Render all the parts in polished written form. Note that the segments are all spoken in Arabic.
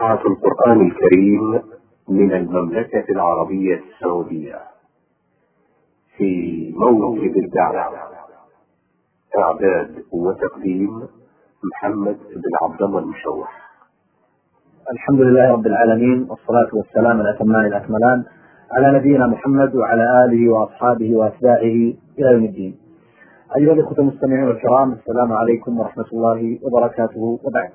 إذاعة القرآن الكريم من المملكة العربية السعودية في موكب الدعوة. إعداد وتقديم محمد بن عبد الله المشوح. الحمد لله رب العالمين، والصلاة والسلام الأتمان الأكملان على نبينا محمد وعلى آله وأصحابه وأتباعه إلى يوم الدين. أيها الأخوة المستمعين الكرام، السلام عليكم ورحمة الله وبركاته. وبعد،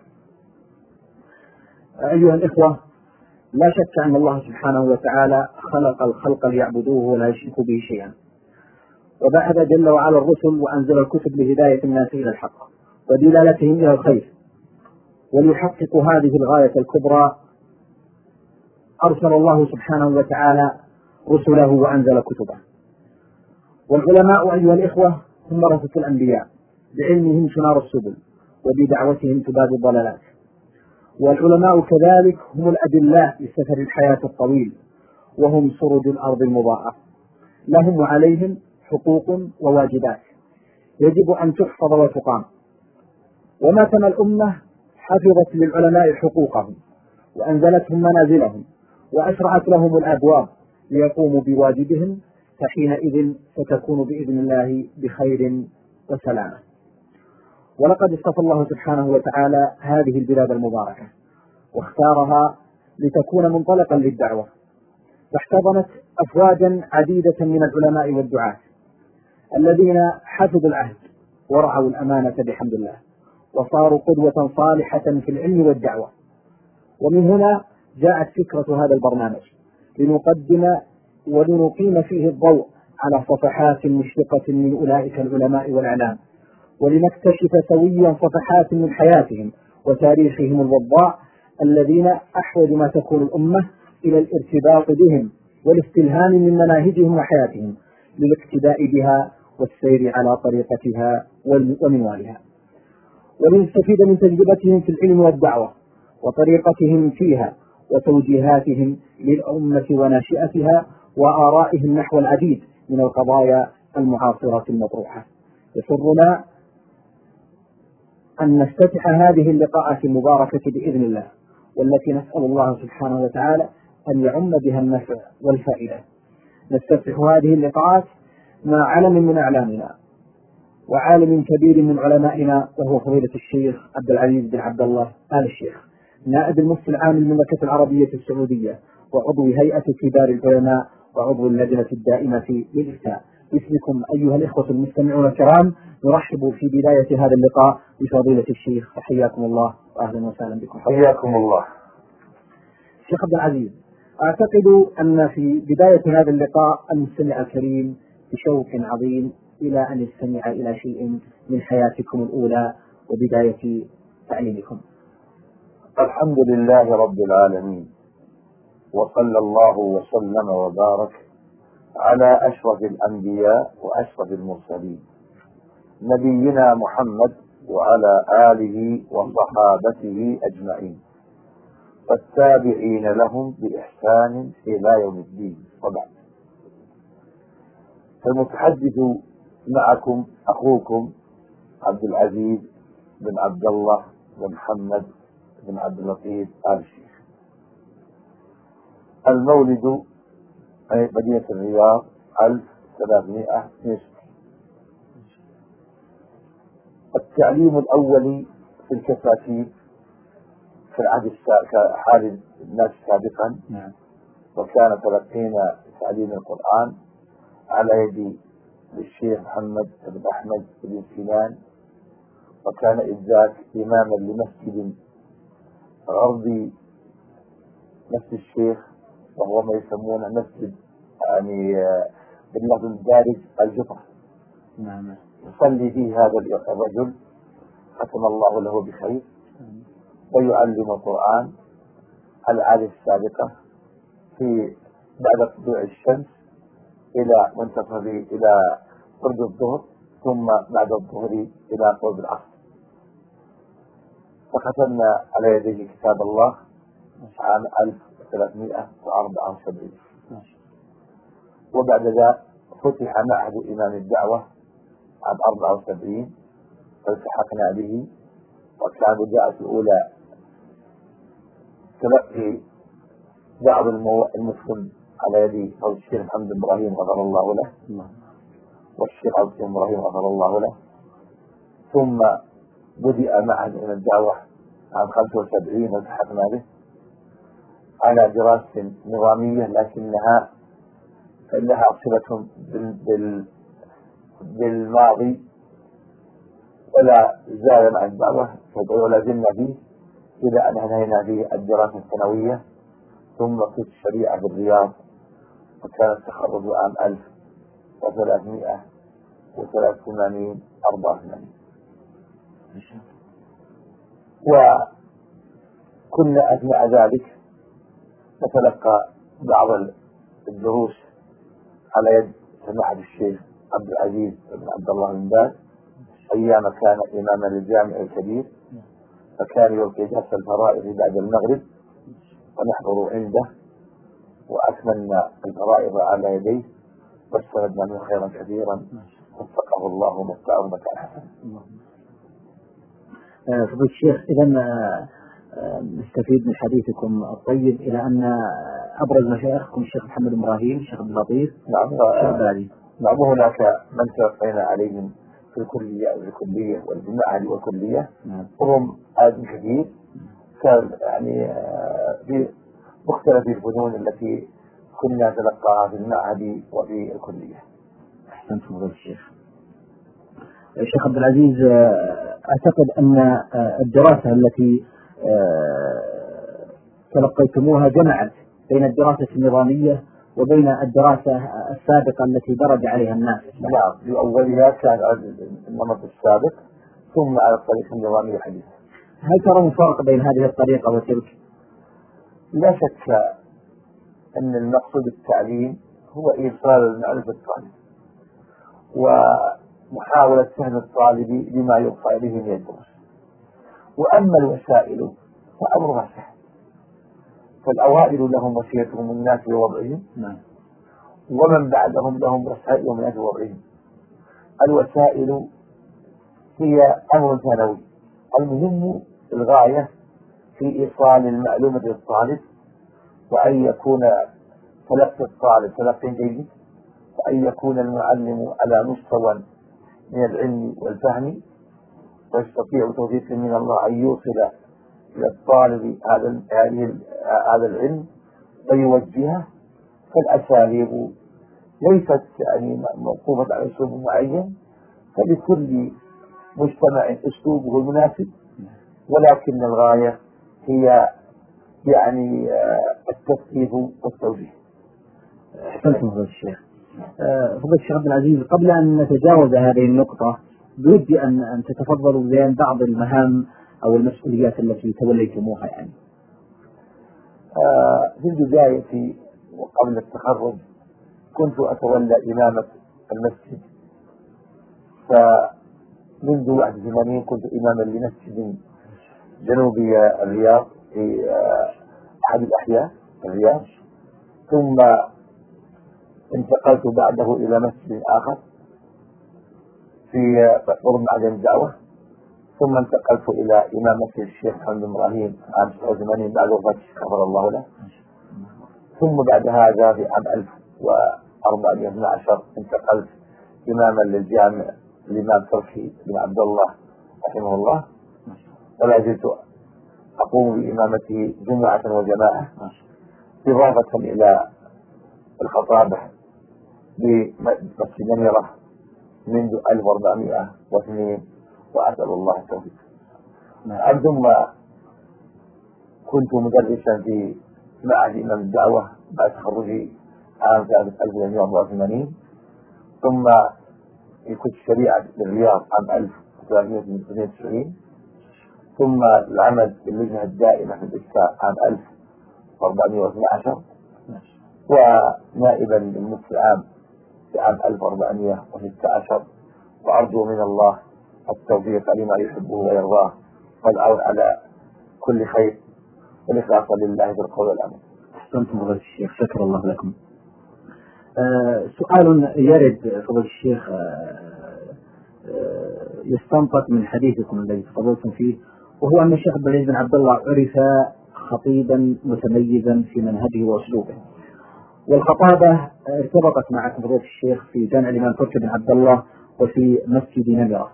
أيها الإخوة، لا شك أن الله سبحانه وتعالى خلق الخلق ليعبدوه ولا يشركوا به شيئا، وبعث جل وعلا الرسل وأنزل الكتب لهداية الناس إلى الحق ودلالتهم إلى الخير. وليحقق هذه الغاية الكبرى أرسل الله سبحانه وتعالى رسله وأنزل كتبه. والعلماء أيها الإخوة هم ورثة الأنبياء، بعلمهم تنار السبل وبدعوتهم تباد الضلالات. والعلماء كذلك هم الأدلاء لسفر الحياة الطويل، وهم سرج الأرض المضاءة، لهم وعليهم حقوق وواجبات يجب أن تحفظ وتقام. وما كان الأمة حفظت للعلماء حقوقهم وأنزلتهم منازلهم وأشرعت لهم الأبواب ليقوموا بواجبهم، فحينئذ ستكون بإذن الله بخير وسلامة. ولقد اصطفى الله سبحانه وتعالى هذه البلاد المباركة واختارها لتكون منطلقا للدعوة، فاحتضنت أفواجا عديدة من العلماء والدعاة الذين حفظوا العهد ورعوا الأمانة بحمد الله، وصاروا قدوة صالحة في العلم والدعوة. ومن هنا جاءت فكرة هذا البرنامج، لنقدم ولنقيم فيه الضوء على صفحات مشرقة من أولئك العلماء والإعلام، ولنكتشف سويا صفحات من حياتهم وتاريخهم الوضاء الذين أحوج ما تكون الأمة إلى الارتباط بهم والاستلهام من مناهجهم وحياتهم للاقتداء بها والسير على طريقتها ومنوالها، ولنستفيد من تجربتهم في العلم والدعوة وطريقتهم فيها وتوجيهاتهم للأمة وناشئتها وآرائهم نحو العديد من القضايا المعاصرة المطروحة. يسرنا أن نفتتح هذه اللقاءات المباركة بإذن الله، والتي نسأل الله سبحانه وتعالى أن يعم بها النفع والفائدة. نفتتح هذه اللقاءات مع علم من أعلامنا وعالم كبير من علمائنا، وهو فضيلة الشيخ عبد العزيز بن عبد الله آل الشيخ، نائب المفتي العام للمملكة العربية السعودية، وعضو هيئة كبار العلماء، وعضو اللجنة الدائمة للإفتاء. باسمكم أيها الإخوة المستمعون الكرام نرحب في بداية هذا اللقاء بفضيلة الشيخ، حياكم الله وأهلا وسهلا بكم. حياكم الله. شيخ عبد العزيز، أعتقد أن في بداية هذا اللقاء المستمع الكريم بشوق عظيم إلى أن يستمع إلى شيء من حياتكم الأولى وبداية تعليمكم. الحمد لله رب العالمين، وصلى الله وسلم وبارك على أشرف الأنبياء وأشرف المرسلين نبينا محمد وعلى آله وصحابته أجمعين والتابعين لهم بإحسان إلى يوم الدين. وبعد، فالمتحدث معكم أخوكم عبد العزيز بن عبد الله بن محمد بن عبد اللطيف آل الشيخ. المولد مدينة الرياض 1360. التعليم الأولي في الكتاتيب في العهد حال الناس سابقا، وكان تلقينا تعليم القرآن على يد الشيخ محمد بن أحمد بن سنان، وكان إذ ذاك إماما لمسجد غربي مسجد الشيخ، وهو ما يسمونه مسجد يعني باللفظ الدارج الجفر. يصلي فيه هذا الرجل ختم الله له بخير، ويعلم القرآن العادة السابقة في بعد طلوع الشمس إلى منتصف إلى قرب الظهر، ثم بعد الظهر إلى قرب العصر. فختمنا على يديه كتاب الله عام 1374، وبعد ذلك فتح معهد إمام الدعوة عام 74 فالتحقنا به، وكان البداية الأولى تلقي بعض المسلم على يد الشيخ محمد بن إبراهيم غفر الله له والشيخ عبد بن إبراهيم غفر الله له. ثم بدأ معا من الدعوة عام 75 والتحقنا به على دراسة نظامية لكنها لها صلة بالماضي ولا زال مع الدعوة ولا زلنا فيه إلى أن انهينا به الدراسة الثانوية. ثم قسم الشريعة بالرياض وكان التخرج عام 1383 84. وكنا أثناء ذلك نتلقى بعض الدروس على يد سماحة الشيخ عبد العزيز بن عبد الله بن باز أيام كان إماما للجامع الكبير، فكان يلقي درس الفرائض بعد المغرب ونحضر عنده وأكملنا الفرائض على يديه واستفدنا منه خيرا كثيرا وفقه الله ومتعه مكان حسن. فضيلة الشيخ، إذا نستفيد من حديثكم الطيب إلى أن أبرز مشايخكم الشيخ محمد بن إبراهيم، الشيخ عبد اللطيف، نعم وهناك من توفينا عليهم في الكلية والجماعة والكلية وهم عدد كثير يعني في مختلف الفنون التي كنا نتلقاها في المعهد وفي الكلية. أحسنت فضيلة الشيخ. الشيخ عبد العزيز، أعتقد أن الدراسة التي تلقيتموها جمعت بين الدراسة النظامية وبين الدراسة السابقة التي درج عليها الناس. نعم، في أولها كان النمط السابق ثم على الطريقة النظامية الحديثة. هل ترون فرق بين هذه الطريقة وتلك؟ لا شك أن المقصود التعليم هو إيصال المعرفة للطالب ومحاولة فهم الطالب لما يوصى به من الدروس. وأما الوسائل فأمرها سهل، فالأوائل لهم وصيتهم الناس بوضعهم ومن بعدهم لهم وسائلهم الناس بوضعهم. الوسائل هي أمر ثانوي، المهم الغاية في إيصال المعلومة للطالب وأن يكون تلقي الطالب تلقي جيد وأن يكون المعلم على مستوى من العلم والفهم ويستطيع توفيق من الله أن يوصل إلى الطالب هذا العلم ويوجهه. فالأساليب ليست يعني موقوفة على أسلوب معين، فلكل مجتمع أسلوبه المناسب، ولكن الغاية هي يعني التثقيف والتوجيه. أحسنتم فضيلة الشيخ. فضيلة الشيخ عبد العزيز، قبل أن نتجاوز هذه النقطة بودي أن تتفضلوا بيان بعض المهام أو المسؤوليات التي توليتموها. يعني في البداية وقبل التخرج كنت أتولى إمامة المسجد، فمنذ 81 كنت إماما لمسجد جنوبي الرياض في أحد الأحياء الرياض، ثم انتقلت بعده إلى مسجد آخر في قرب معدن الدعوة، ثم انتقلت إلى إمامة الشيخ محمد بن إبراهيم عام 87 بعد وفاة الشيخ غفر الله له. ثم بعد هذا في عام 1412 انتقلت إماما للجامع الإمام تركي بن عبد الله رحمه الله، ولا زلت أقوم بإمامته جمعة وجماعة، إضافة إلى الخطابة بمسجد نميرة منذ 1402 وأسأل الله التوفيق. ثم كنت مدرسا في معهد إمام الدعوة بعد تخرجي عام 1984، ثم في كلية الشريعة بالرياض عام 1392، ثم العمل باللجنة الدائمة في الإفتاء عام 1412، ونائبا للمفتي العام في عام 1416. وأرجو من الله التوفيق لما يحبه ويرضاه والعون على كل خير والإخلاص لله بالقول والعمل. أحسنتم فضيلة الشيخ، شكر الله لكم. سؤال يرد فضيلة الشيخ يستنطق من حديثكم الذي تفضلتم فيه، وهو أن الشيخ عبد العزيز بن عبد الله عرف خطيبا متميزا في منهجه وأسلوبه. والخطابة ارتبطت مع فضيلة الشيخ في جامع الإمام تركي بن عبد الله وفي مسجد نمرة،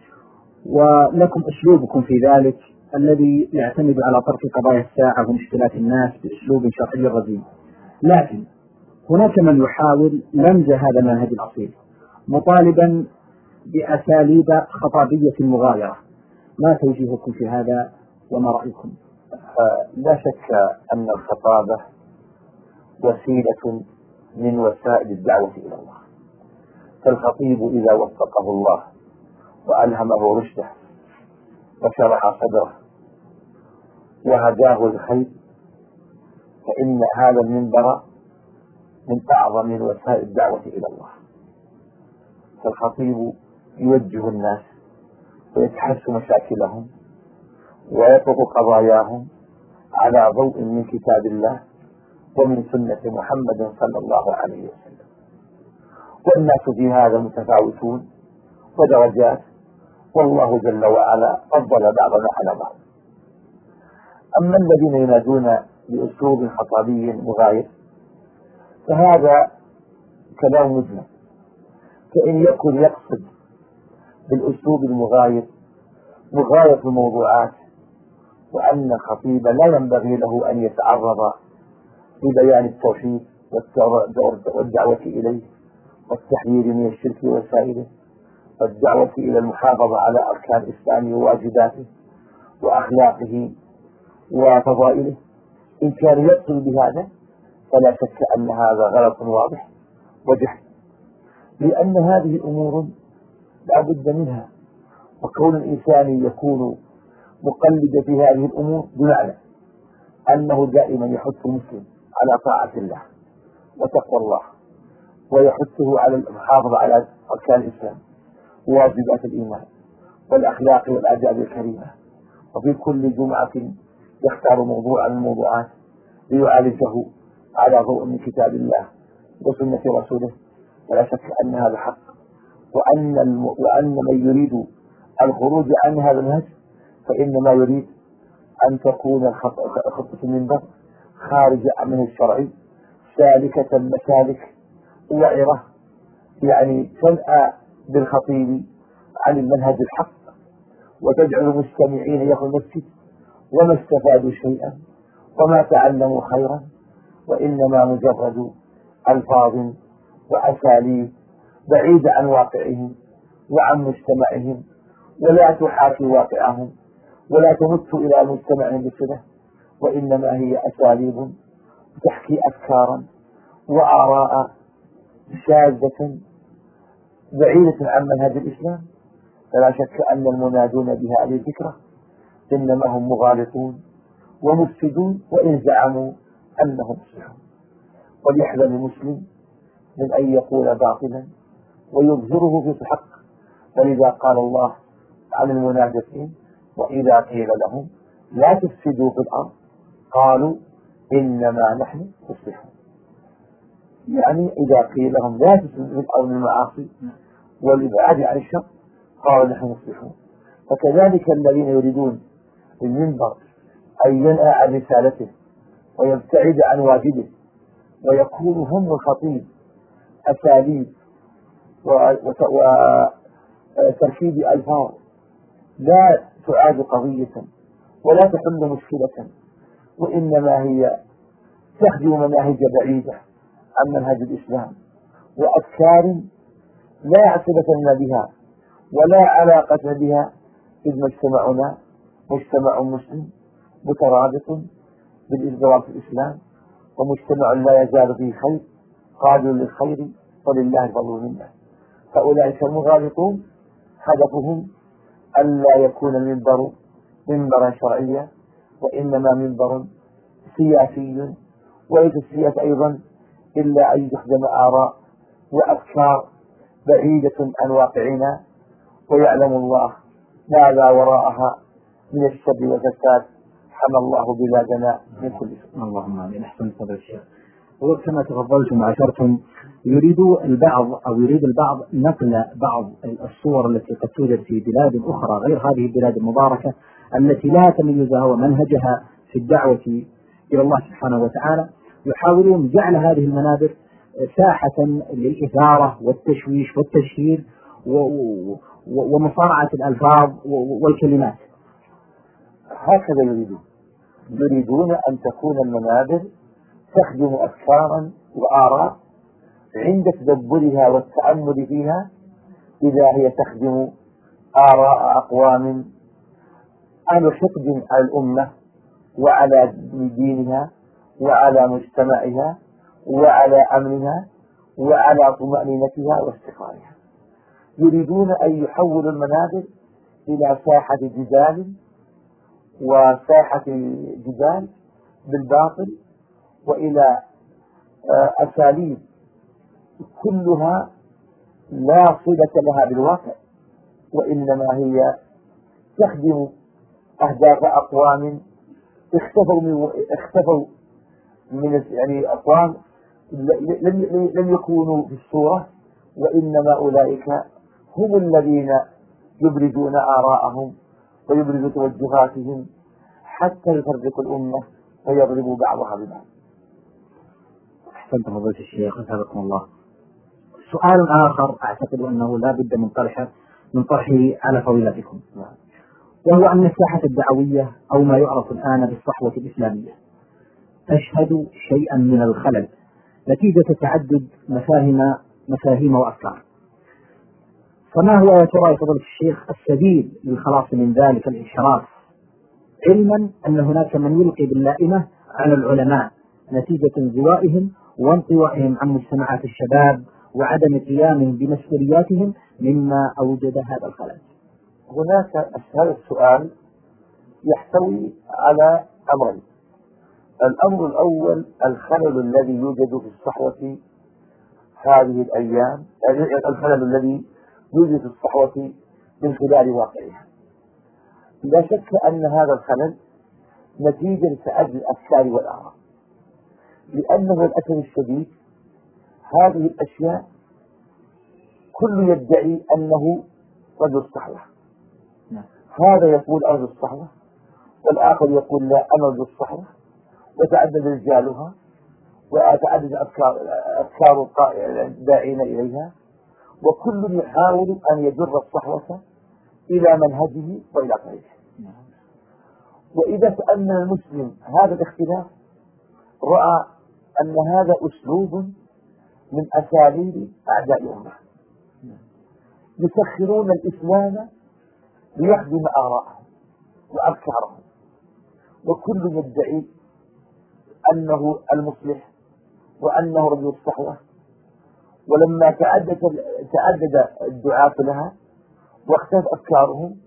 ولكم أسلوبكم في ذلك الذي يعتمد على طرح قضايا الساعة ومشكلات الناس بأسلوب شرعي رزين. لكن هناك من يحاول لمز هذا المنهج الأصيل مطالبا بأساليب خطابية مغايرة. ما توجيهكم في هذا وما رأيكم؟ لا شك أن الخطابة وسيلة من وسائل الدعوة إلى الله، فالخطيب إذا وفقه الله وألهمه رشده وشرح صدره وهداه الخير فإن هذا المنبر من أعظم وسائل الدعوة إلى الله. فالخطيب يوجه الناس ويتحس مشاكلهم ويطرق قضاياهم على ضوء من كتاب الله ومن سنة محمد صلى الله عليه وسلم، والناس في هذا متفاوتون ودرجات، والله جل وعلا فضل بعضنا على بعض. أما الذين ينادون بأسلوب خطابي مغاير فهذا كلام مجمل، فإن يكن يقصد بالأسلوب المغاير مغاية الموضوعات، وأن الخطيب لا ينبغي له أن يتعرض لبيان التوحيد والدعوة إليه والتحذير من الشرك وسائله والدعوة إلى المحافظة على أركان الإسلام وواجباته وأخلاقه وفضائله، إن كان يقصد بهذا فلا شك أن هذا غلط واضح وجهل، لأن هذه أمور لا بد منها، وكون الإنسان يكون مقلدا في هذه الأمور بمعنى أنه دائما يحث المسلم على طاعة الله وتقوى الله، ويحثه على المحافظة على أركان الإسلام وواجبات الإيمان والأخلاق والآداب الكريمة، وفي كل جمعة يختار موضوعا من الموضوعات ليعالجه على ضوء من كتاب الله وسنة رسوله، ولا شك أن هذا حق، وأن من يريد الخروج عن هذا النهج فإنما يريد أن تكون خطة المنبر خارج عن المنهج الشرعي سالكة مسالك وعرة، يعني تنأى بالخطيب عن المنهج الحق وتجعل المستمعين يدخلوا المسجد وما استفادوا شيئا وما تعلموا خيرا، وإنما مجرد ألفاظ وأساليب بعيدة عن واقعهم وعن مجتمعهم، ولا تحاكي واقعهم ولا تمت إلى مجتمعهم بصلة، وإنما هي أساليب تحكي أفكارا وآراء شاذة بعيدة عن منهج الإسلام. فلا شك أن المنادون بهذه الفكرة إنما هم مغالطون ومفسدون وإن زعموا أنهم مصلحون. وليحذر المسلم من أن يقول باطلا ويظهره في الحق، ولذا قال الله عن المنافقين وإذا قيل لهم لا تفسدوا في الأرض قالوا إنما نحن مصلحون، يعني إذا قيل لهم لا تفسدوا في الأرض من المعاصي والإبعاد عن الشر قالوا نحن مصلحون. فكذلك الذين يريدون المنبر أن ينأى عن رسالته ويبتعد عن واجبه ويكون هم الخطيب أساليب وتركيب ألفاظ لا تعاد قضية ولا تحل مشكلة، وإنما هي تخدم مناهج بعيدة عن منهج الإسلام وأفكار لا عصبة لنا بها ولا علاقة بها، إذ مجتمعنا مجتمع مسلم مترابط بالإزدواج في الإسلام، ومجتمع لا يزال فيه خير قادر للخير ولله الفضل منه. فأولئك المغالطون هدفهم ألا يكون المنبر منبرا شرعيا، وإنما منبر سياسي، وليس السياسة أيضا إلا أن يخدم آراء وأفكار بعيدة عن واقعنا، ويعلم الله ماذا وراءها من الشر والفساد. حمى الله بلادنا من كل شر. اللهم آمين. أحسن فضل الشيخ. وكما تفضلتم وعشرتم يريد البعض نقل بعض الصور التي قد توجد في بلاد أخرى غير هذه البلاد المباركة التي لا تميزها ومنهجها في الدعوة إلى الله سبحانه وتعالى، يحاولون جعل هذه المنابر ساحة للإثارة والتشويش والتشهير ومصارعة الألفاظ والكلمات. هكذا يريدون أن تكون المنابر تخدم أفكارا وآراء عند تدبرها والتأمل فيها، إذا هي تخدم آراء أقوام أهل حقد على الأمة وعلى دينها وعلى مجتمعها وعلى أمنها وعلى طمأنينتها واستقرارها. يريدون أن يحولوا المنابر إلى ساحة جدال وساحة جدال بالباطل، وإلى أساليب كلها لا صلة لها بالواقع، وإنما هي تخدم أهداف أقوام اختفوا من يعني أقوام لم يكونوا في الصورة، وإنما أولئك هم الذين يبرزون آراءهم ويبرزوا توجهاتهم حتى يفرقوا الأمة ويضربوا بعضها ببعض. أحسنت فضيلة الشيخ، أثابكم الله. سؤال آخر أعتقد أنه لا بد من طرحه على فضيلتكم، وهو أن الساحة الدعوية أو ما يعرف الآن بالصحوة الإسلامية تشهد شيئا من الخلل نتيجة تعدد مفاهيم وأفكار، فما هو يا ترى يا فضيلة الشيخ السبيل للخلاص من ذلك الانحراف، علما أن هناك من يلقي باللائمة على العلماء نتيجة انزوائهم وانطوائهم عن مجتمعات الشباب وعدم قيامهم بمسؤولياتهم مما أوجد هذا الخلل؟ هناك هذا السؤال يحتوي على أمرين. الأمر الأول الخلل الذي يوجد في الصحوة هذه الأيام، الخلل الذي يوجد في الصحوة من خلال واقعها. لا شك أن هذا الخلل نتيجة لتعدد الأفكار والآراء، لأنه للأسف الشديد هذه الأشياء كل يدعي أنه رجل الصحوة، هذا يقول أرجو الصحوة والآخر يقول لا أنا رجل الصحوة، وتعدد رجالها وتعدد أفكار الداعين إليها، وكل يحاول أن يجر الصحوة إلى منهجه وإلى طريقه. وإذا سألنا المسلم هذا الاختلاف رأى أن هذا أسلوب من أساليب أعداء الأمة، يسخرون الإسلام ليخدم آراءهم وأفكارهم، وكل يدعي أنه المصلح وأنه رجل الصحوة. ولما تعدد الدعاة لها واختلف أفكارهم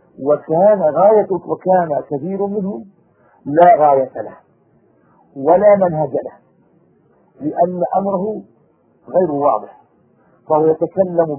وكان كثير منهم لا غاية له ولا منهج له، لأن أمره غير واضح، فهو يتكلم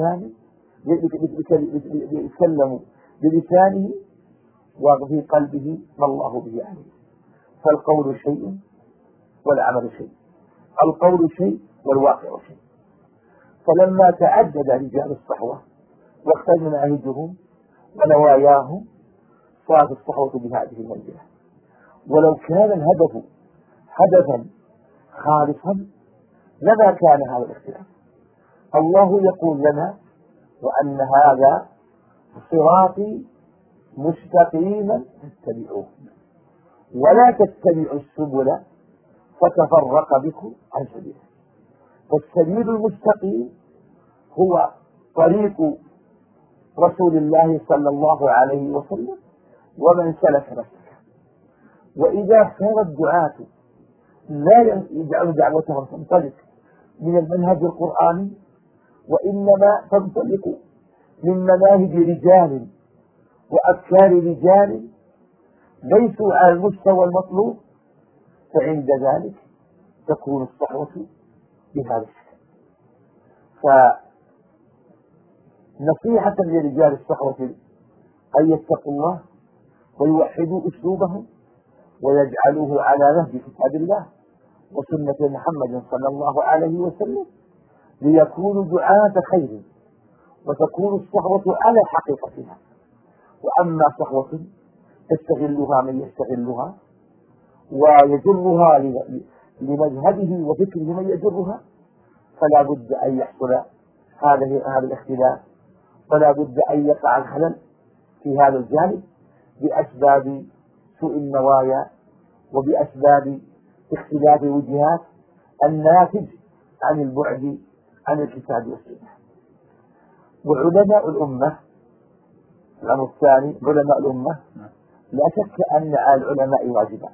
بلسانه وفي قلبه ما الله به عليه. فالقول شيء والعمل شيء، القول شيء والواقع شيء. فلما تعدد رجال الصحوة واختلف مناهجهم ونواياهم صارت الصحوة بهذه المنزلة. ولو كان الهدف هدفا خالصا لما كان هذا الاختلاف. الله يقول لنا وأن هذا صراطي مستقيما فاتبعوه ولا تتبعوا السبل فتفرق بكم عن سبيله. فالسبيل المستقيم هو طريق رسول الله صلى الله عليه وسلم ومن سلك مسلكه. وإذا كان الدعاة لا يجعل دعوتهم تنطلق من المنهج القرآني وإنما تنطلق من مناهج رجال وأفكار رجال ليسوا على المستوى المطلوب، فعند ذلك تكون الصحوة بهذا الشكل. فنصيحة لرجال الصحوة أن يتقوا الله ويوحدوا أسلوبهم ويجعلوه على نهج كتاب الله وسنة محمد صلى الله عليه وسلم، ليكونوا دعاة خير وتكون الصحوة على حقيقتها. وأما صحوة تستغلها من يستغلها ويجرها لمذهبه وفكره من يجرها، فلا بد أن يحصل هذا الاختلاف، فلا بد أن يقع الخلل في هذا الجانب بأسباب سوء النوايا وبأسباب اختلاف الوجهات الناتج عن البعد عن الكتاب والسنة. وعلماء الأمة، الأمر الثاني علماء الأمة، لا شك أن على العلماء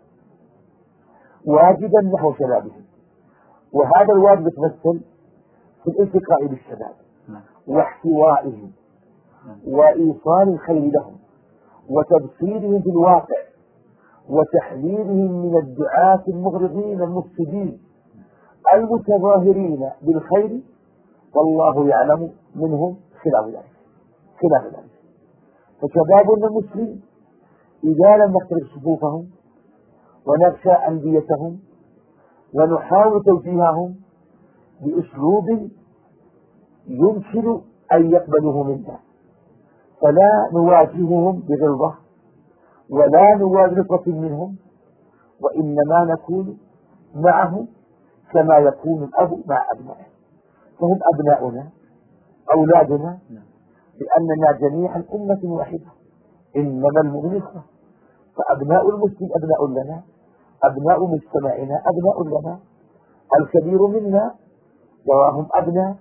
واجبا نحو شبابهم، وهذا الواجب يتمثل في الالتقاء بالشباب واحتوائهم وإيصال الخير لهم وتبصيرهم في الواقع وتحذيرهم من الدعاة المغرضين المفسدين المتظاهرين بالخير، والله يعلم منهم خلاف ذلك. فشبابنا المسلم إذا لم نخترق صفوفهم ونغشى أنديتهم ونحاول توجيههم بأسلوب يمكن أن يقبلوه منا، فلا نواجههم بغلظة ولا نواجه منهم، وإنما نكون معهم كما يكون الأب مع أبنائه، فهم أبناؤنا أولادنا، لأننا جميعا أمة واحدة، إنما المؤمنون إخوة، فأبناء المسلم أبناء لنا، أبناء مجتمعنا أبناء لنا، الكبير منا يراهم أبناء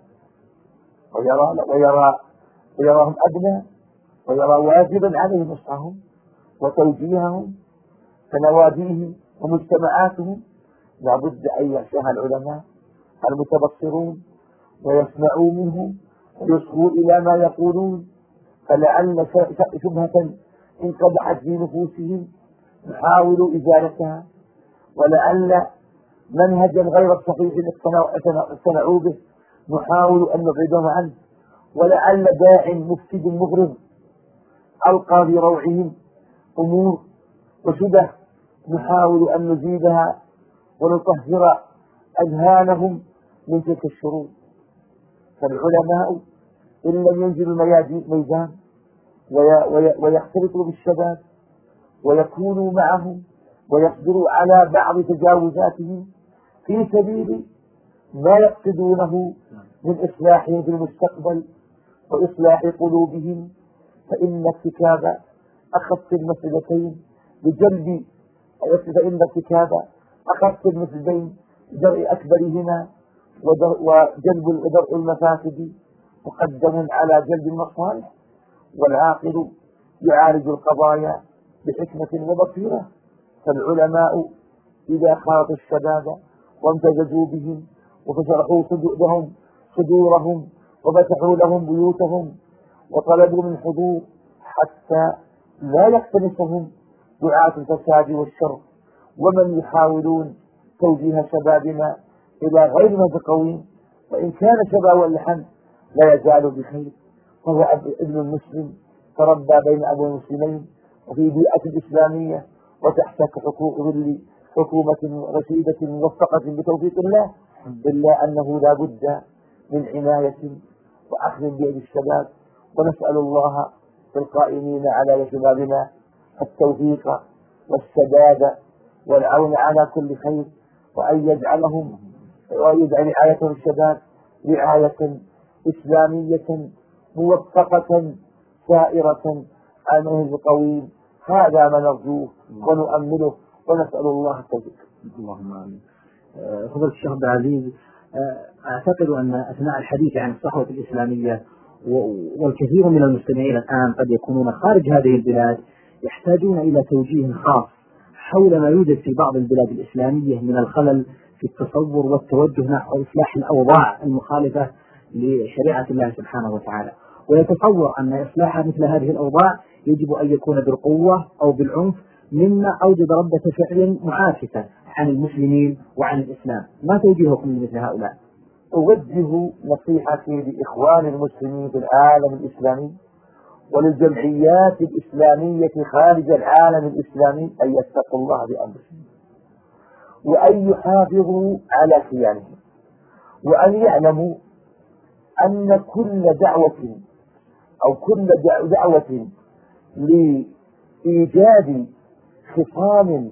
ويراهم أبناء ويرى واجبا عليه نصحهم وتوجيههم كنواديهم ومجتمعاتهم. لا بد أن يخشاها العلماء المتبصرون ويسمعوا منهم ويصغوا إلى ما يقولون، فلعل شبهة انقدحت في نفوسهم نحاول إزالتها، ولعل منهجا غير الصحيح اقتنعوا به نحاول أن نبعدهم عنه، ولعل داع مفسد مغرض ألقى بروعهم أمور وشبه نحاول أن نزيدها ونطهر أذهانهم من تلك الشرور. فالعلماء إن لم ينزلوا الميدان ويختلطوا بالشباب ويكونوا معهم ويقدروا على بعض تجاوزاتهم في سبيل ما يقصدونه من إصلاحهم في المستقبل وإصلاح قلوبهم، فإن ارتكاب أخف المفسدتين بجلب درء أكبرهما وجلب ودرء المفاسد مقدم على جلب المصالح، والعاقل يعالج القضايا بحكمة وبصيرة. فالعلماء إذا خاطوا الشباب وامتزجوا بهم وفشرحوا صدورهم وفتحوا لهم بيوتهم وطلبوا من حضور حتى لا يقتنصهم دعاة الفساد والشر ومن يحاولون توجيه شبابنا إلى غير منهج قويم، وإن كان شباب اللحم لا يزال بخير، فهو ابن المسلم تربى بين أبوين المسلمين وفي بيئة إسلامية وتحت ظل حكومة رشيدة موفقة بتوفيق الله، إلا أنه لا بد من عناية وأخذ بيد الشباب، ونسأل الله القائمين على شبابنا التوفيق والسداد والعون على كل خير، وأن يجعل رعاية الشباب رعاية إسلامية موفقة سائرة على منهج قويم. هذا ما نرجوه ونؤمله ونسأل الله التوفيق. اللهم آمين. فضيلة الشيخ عبد العزيز، أعتقد أن أثناء الحديث عن الصحوة الإسلامية والكثير من المستمعين الآن قد يكونون خارج هذه البلاد يحتاجون إلى توجيه خاص حول ما يوجد في بعض البلاد الإسلامية من الخلل في التصور والتوجه نحو إصلاح الأوضاع المخالفة لشريعة الله سبحانه وتعالى، ويتصور أن إصلاح مثل هذه الأوضاع يجب أن يكون بالقوة أو بالعنف، مما أوجد ردة فعل معاكسة عن المسلمين وعن الإسلام. ما توجيهكم لمثل هؤلاء؟ أوجه نصيحتي لإخوان المسلمين في العالم الإسلامي وللجمعيات الإسلامية خارج العالم الإسلامي أن يتقوا الله بأمرهم وأن يحافظوا على كيانهم، وأن يعلموا أن كل دعوة أو كل دعوة لإيجاد خصام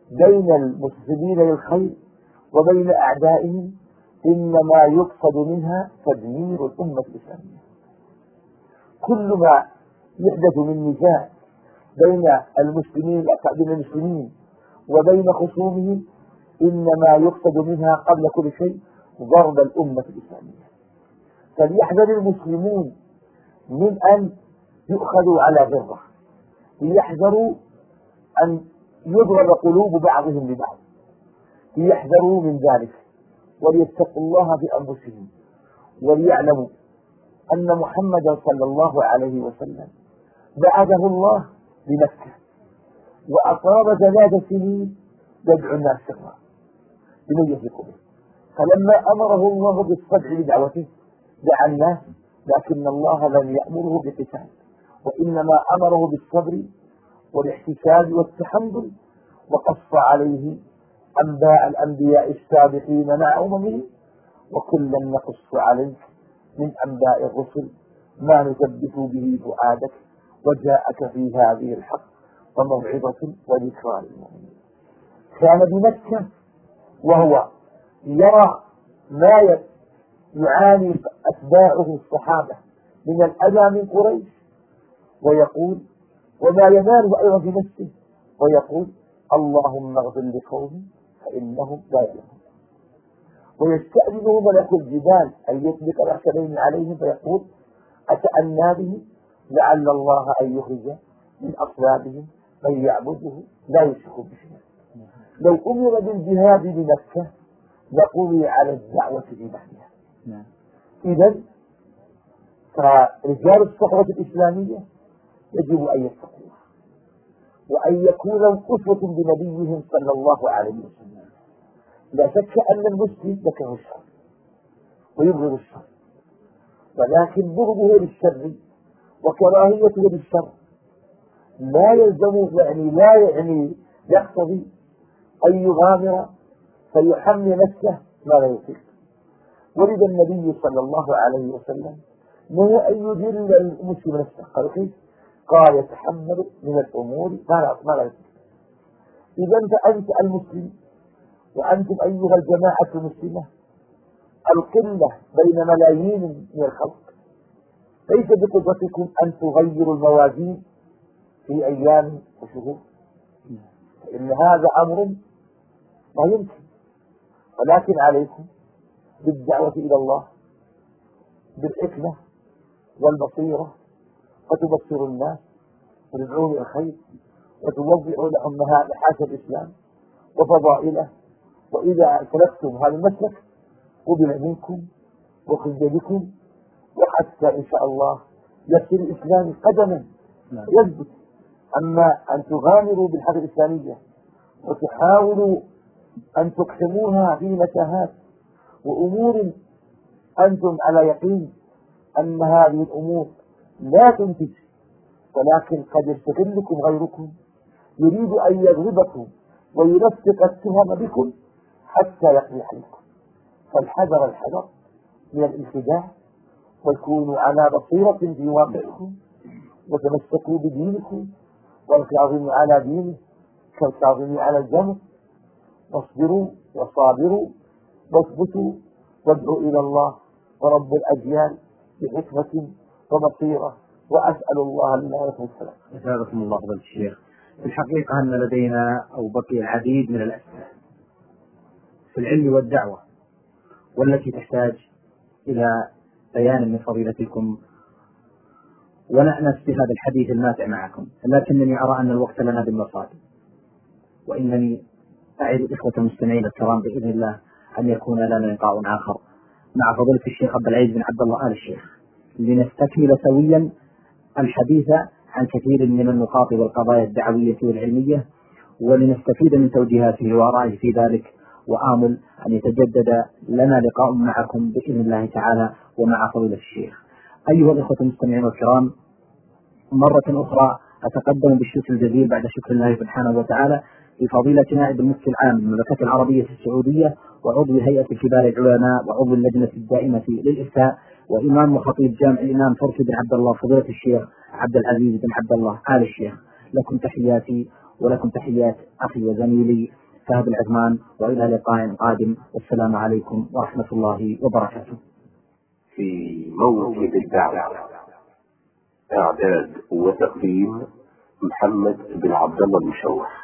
بين المسلمين للخير وبين أعدائهم إنما يقصد منها تدمير الأمة الإسلامية. كل ما يحدث من نزاع بين المسلمين وبين خصومهم إنما يقصد منها قبل كل شيء ضرب الأمة الإسلامية. فليحذر المسلمون من أن يؤخذوا على غرة، ليحذروا أن يضرب قلوب بعضهم ببعض، ليحذروا من ذلك وليتقوا الله في أنفسهم، وليعلموا أن محمدا صلى الله عليه وسلم بعثه الله بمكة وأقام 3 سنين يدعو الناس سرا لمن يثق به، فلما أمره الله بالصدع بدعوته دعا الناس، لكن الله لم يأمره بالقتال، وإنما أمره بالصبر والاحتساب والتحمل، وقص عليه أنباء الأنبياء السابقين مع أممهم، وكلا نقص عليك من أنباء الرسل ما نثبت به فؤادك وجاءك في هذه الحق وموعظة وذكرى للمؤمنين. كان بمكة وهو يرى ما يعاني أتباعه الصحابة من الأذى من قريش، ويقول وما يناله أيضا في نفسه، ويقول اللهم اغفر لقومي فإنهم لا يعلمون. ويستأذنه ملك الجبال أن يطلق الأخشبين عليهم، فيقول أتأنى به لعل الله أن يخرج من أصلابهم من يعبده لا يشرك بشيء. لو أمر بالجهاد بمكة لقضي على الدعوة في بحرها. إذا فرجال الصحوة الإسلامية يجب أن يتقوا الله وأن يكونوا أسوة بنبيهم صلى الله عليه وسلم. لا شك أن المسلم يكره الشر ويبغض الشر، ولكن بغضه للشر وكراهيته للشر لا يلزم لا يعني يقتضي أن يغامر فيحمل نفسه ما لا يطيق. ولذا النبي صلى الله عليه وسلم نهى أن يذل المسلم نفسه. قال كيف؟ قال يتحمل من الأمور ما لا يطيق. إذا فأنت المسلم وأنتم أيها الجماعة المسلمة القلة بين ملايين من الخلق، ليس بقدرتكم أن تغيروا الموازين في أيام وشهور، فإن هذا أمر لا يمكن، ولكن عليكم بالدعوة إلى الله بالحكمة والبصيرة، وتبصروا الناس وتدعوهم إلى الخير وتوضحوا لهم محاسن الإسلام وفضائله. وإذا سلكتم هذا المسلك قبل منكم وخرج بكم، وحتى إن شاء الله يصير الإسلام قدما يثبت. أما أن تغامروا بالحرب الإسلامية وتحاولوا أن تقسموها في متاهات وأمور أنتم على يقين أن هذه الأمور لا تنتج، ولكن قد يستغلكم غيركم يريد أن يغلبكم ويلصق التهم بكم حتى يقضي عليكم. فالحذر من الانخداع، وكونوا على بصيرة في واقعكم، وتمسكوا بدينكم، والكاظمين على دينه كالكاظمين على الجمر، واصبروا وصابروا واثبتوا وادعوا إلى الله ورب الأجيال بحكمة وبصيرة، وأسأل الله لنا ولكم السلام. جزاكم الله فضيلة الشيخ. في الحقيقة أن لدينا أو بقي العديد من الأسئلة في العلم والدعوة، والتي تحتاج إلى بيان من فضيلتكم ونأنس بهذا الحديث الماتع معكم، لكنني أرى أن الوقت لنا بالمصاد، وإنني أعد الإخوة المستمعين الكرام بإذن الله أن يكون لنا لقاء آخر مع فضيلة الشيخ عبد العزيز بن عبد الله آل الشيخ لنستكمل سويا الحديث عن كثير من النقاط والقضايا الدعوية والعلمية، ولنستفيد من توجيهاته وآرائه في ذلك. وآمل أن يتجدد لنا لقاء معكم بإذن الله تعالى ومع فضيلة الشيخ. أيها الإخوة المستمعين الكرام، مرة أخرى أتقدم بالشكر الجزيل بعد شكر الله سبحانه وتعالى لفضيلة نائب المفتي العام للمملكة العربية السعودية وعضو هيئة كبار العلماء وعضو اللجنة الدائمة للإفتاء وإمام وخطيب جامع الإمام تركي بن عبد الله فضيلة الشيخ عبد العزيز بن عبد الله آل الشيخ. لكم تحياتي ولكم تحيات أخي وزميلي فهد العثمان، وإلى لقاء قادم، والسلام عليكم ورحمة الله وبركاته. في موكب الدعوة، إعداد وتقديم محمد بن عبد الله المشوح.